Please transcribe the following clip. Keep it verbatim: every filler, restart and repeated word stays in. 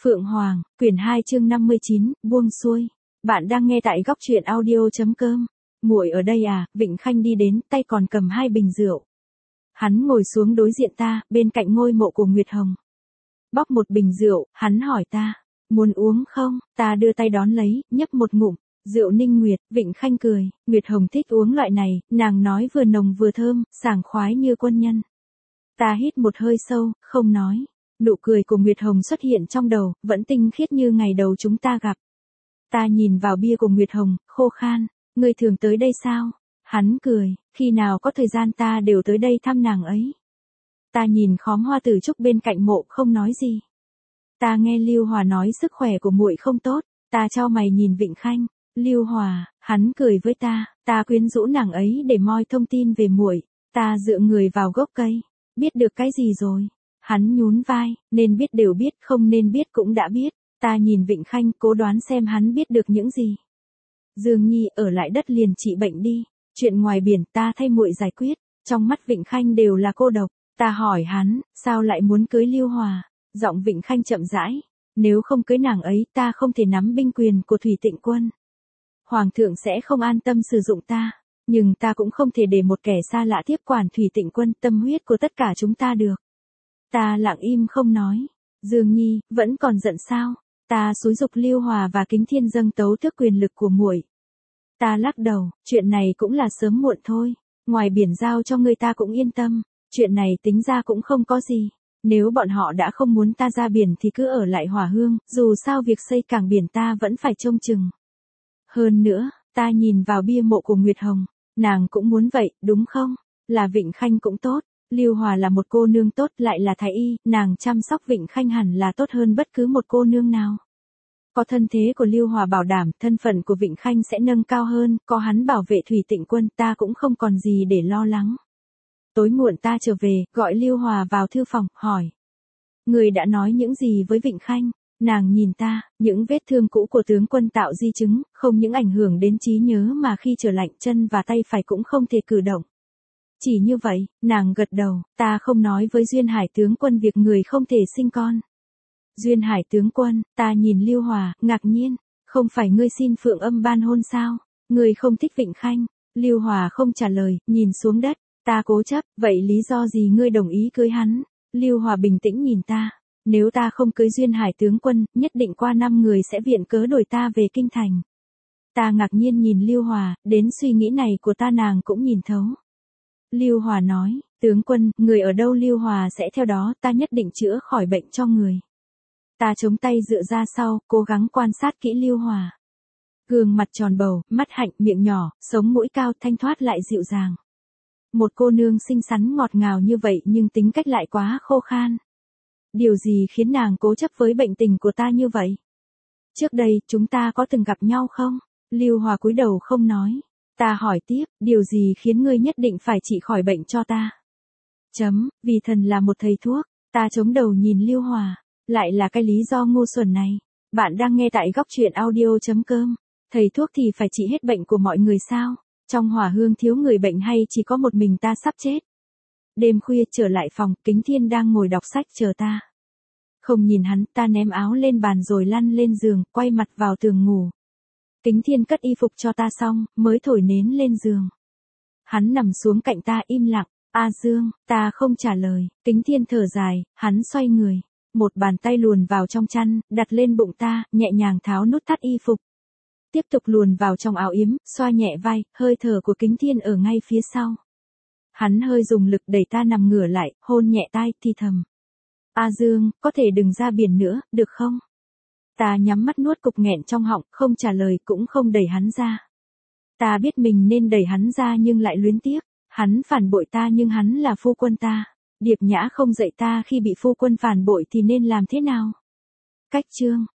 Phượng Hoàng, quyển hai chương năm mươi chín, buông xuôi. Bạn đang nghe tại góc truyện audio.com. Muội ở đây à? Vịnh Khanh đi đến, tay còn cầm hai bình rượu. Hắn ngồi xuống đối diện ta, bên cạnh ngôi mộ của Nguyệt Hồng. Bóc một bình rượu, hắn hỏi ta, muốn uống không? Ta đưa tay đón lấy, nhấp một ngụm. Rượu Ninh Nguyệt, Vịnh Khanh cười, Nguyệt Hồng thích uống loại này, nàng nói vừa nồng vừa thơm, sảng khoái như quân nhân. Ta hít một hơi sâu, không nói. Nụ cười của Nguyệt Hồng xuất hiện trong đầu, vẫn tinh khiết như ngày đầu chúng ta gặp. Ta nhìn vào bia của Nguyệt Hồng, khô khan, ngươi thường tới đây sao? Hắn cười, khi nào có thời gian ta đều tới đây thăm nàng ấy. Ta nhìn khóm hoa tử trúc bên cạnh mộ không nói gì. Ta nghe Lưu Hòa nói sức khỏe của muội không tốt, ta chau mày nhìn Vịnh Khanh. Lưu Hòa, hắn cười với ta, ta quyến rũ nàng ấy để moi thông tin về muội. Ta dựa người vào gốc cây, biết được cái gì rồi? Hắn nhún vai, nên biết đều biết, không nên biết cũng đã biết. Ta nhìn Vịnh Khanh cố đoán xem hắn biết được những gì. Dương Nhi ở lại đất liền trị bệnh đi, chuyện ngoài biển ta thay muội giải quyết. Trong mắt Vịnh Khanh đều là cô độc. Ta hỏi hắn, sao lại muốn cưới Lưu Hòa? Giọng Vịnh Khanh chậm rãi, nếu không cưới nàng ấy ta không thể nắm binh quyền của Thủy Tịnh Quân. Hoàng thượng sẽ không an tâm sử dụng ta, nhưng ta cũng không thể để một kẻ xa lạ tiếp quản Thủy Tịnh Quân, tâm huyết của tất cả chúng ta được. Ta lặng im không nói. Dương Nhi, vẫn còn giận sao? Ta xúi giục Lưu Hòa và Kính Thiên dâng tấu tước quyền lực của muội. Ta lắc đầu, chuyện này cũng là sớm muộn thôi. Ngoài biển giao cho người ta cũng yên tâm. Chuyện này tính ra cũng không có gì. Nếu bọn họ đã không muốn ta ra biển thì cứ ở lại Hỏa Hương, dù sao việc xây cảng biển ta vẫn phải trông chừng. Hơn nữa, ta nhìn vào bia mộ của Nguyệt Hồng. Nàng cũng muốn vậy, đúng không? Là Vịnh Khanh cũng tốt. Lưu Hòa là một cô nương tốt, lại là thái y, nàng chăm sóc Vịnh Khanh hẳn là tốt hơn bất cứ một cô nương nào. Có thân thế của Lưu Hòa bảo đảm, thân phận của Vịnh Khanh sẽ nâng cao hơn, có hắn bảo vệ Thủy Tịnh Quân ta cũng không còn gì để lo lắng. Tối muộn ta trở về, gọi Lưu Hòa vào thư phòng, hỏi. Người đã nói những gì với Vịnh Khanh? Nàng nhìn ta, những vết thương cũ của tướng quân tạo di chứng, không những ảnh hưởng đến trí nhớ mà khi trở lạnh chân và tay phải cũng không thể cử động. Chỉ như vậy, nàng gật đầu, ta không nói với Duyên Hải tướng quân việc người không thể sinh con. Duyên Hải tướng quân, ta nhìn Lưu Hòa, ngạc nhiên, không phải ngươi xin Phượng Âm ban hôn sao? Ngươi không thích Vịnh Khanh? Lưu Hòa không trả lời, nhìn xuống đất, ta cố chấp, vậy lý do gì ngươi đồng ý cưới hắn? Lưu Hòa bình tĩnh nhìn ta, nếu ta không cưới Duyên Hải tướng quân, nhất định qua năm người sẽ viện cớ đuổi ta về kinh thành. Ta ngạc nhiên nhìn Lưu Hòa, đến suy nghĩ này của ta nàng cũng nhìn thấu. Lưu Hòa nói, tướng quân, người ở đâu Lưu Hòa sẽ theo đó, ta nhất định chữa khỏi bệnh cho người. Ta chống tay dựa ra sau, cố gắng quan sát kỹ Lưu Hòa. Gương mặt tròn bầu, mắt hạnh, miệng nhỏ, sống mũi cao, thanh thoát lại dịu dàng. Một cô nương xinh xắn ngọt ngào như vậy nhưng tính cách lại quá khô khan. Điều gì khiến nàng cố chấp với bệnh tình của ta như vậy? Trước đây, chúng ta có từng gặp nhau không? Lưu Hòa cúi đầu không nói. Ta hỏi tiếp, điều gì khiến ngươi nhất định phải trị khỏi bệnh cho ta? Chấm, vì thần là một thầy thuốc. Ta chống đầu nhìn Lưu Hòa. Lại là cái lý do ngu xuẩn này. Bạn đang nghe tại góc truyện audio.com. Thầy thuốc thì phải trị hết bệnh của mọi người sao? Trong Hỏa Hương thiếu người bệnh hay chỉ có một mình ta sắp chết? Đêm khuya trở lại phòng, Kính Thiên đang ngồi đọc sách chờ ta. Không nhìn hắn, ta ném áo lên bàn rồi lăn lên giường, quay mặt vào tường ngủ. Kính Thiên cất y phục cho ta xong, mới thổi nến lên giường. Hắn nằm xuống cạnh ta im lặng, A Dương, ta không trả lời, Kính Thiên thở dài, hắn xoay người. Một bàn tay luồn vào trong chăn, đặt lên bụng ta, nhẹ nhàng tháo nút thắt y phục. Tiếp tục luồn vào trong áo yếm, xoa nhẹ vai, hơi thở của Kính Thiên ở ngay phía sau. Hắn hơi dùng lực đẩy ta nằm ngửa lại, hôn nhẹ tai, thì thầm. A Dương, có thể đừng ra biển nữa, được không? Ta nhắm mắt nuốt cục nghẹn trong họng, không trả lời cũng không đẩy hắn ra. Ta biết mình nên đẩy hắn ra nhưng lại luyến tiếc. Hắn phản bội ta nhưng hắn là phu quân ta. Điệp Nhã không dạy ta khi bị phu quân phản bội thì nên làm thế nào? Cách chương.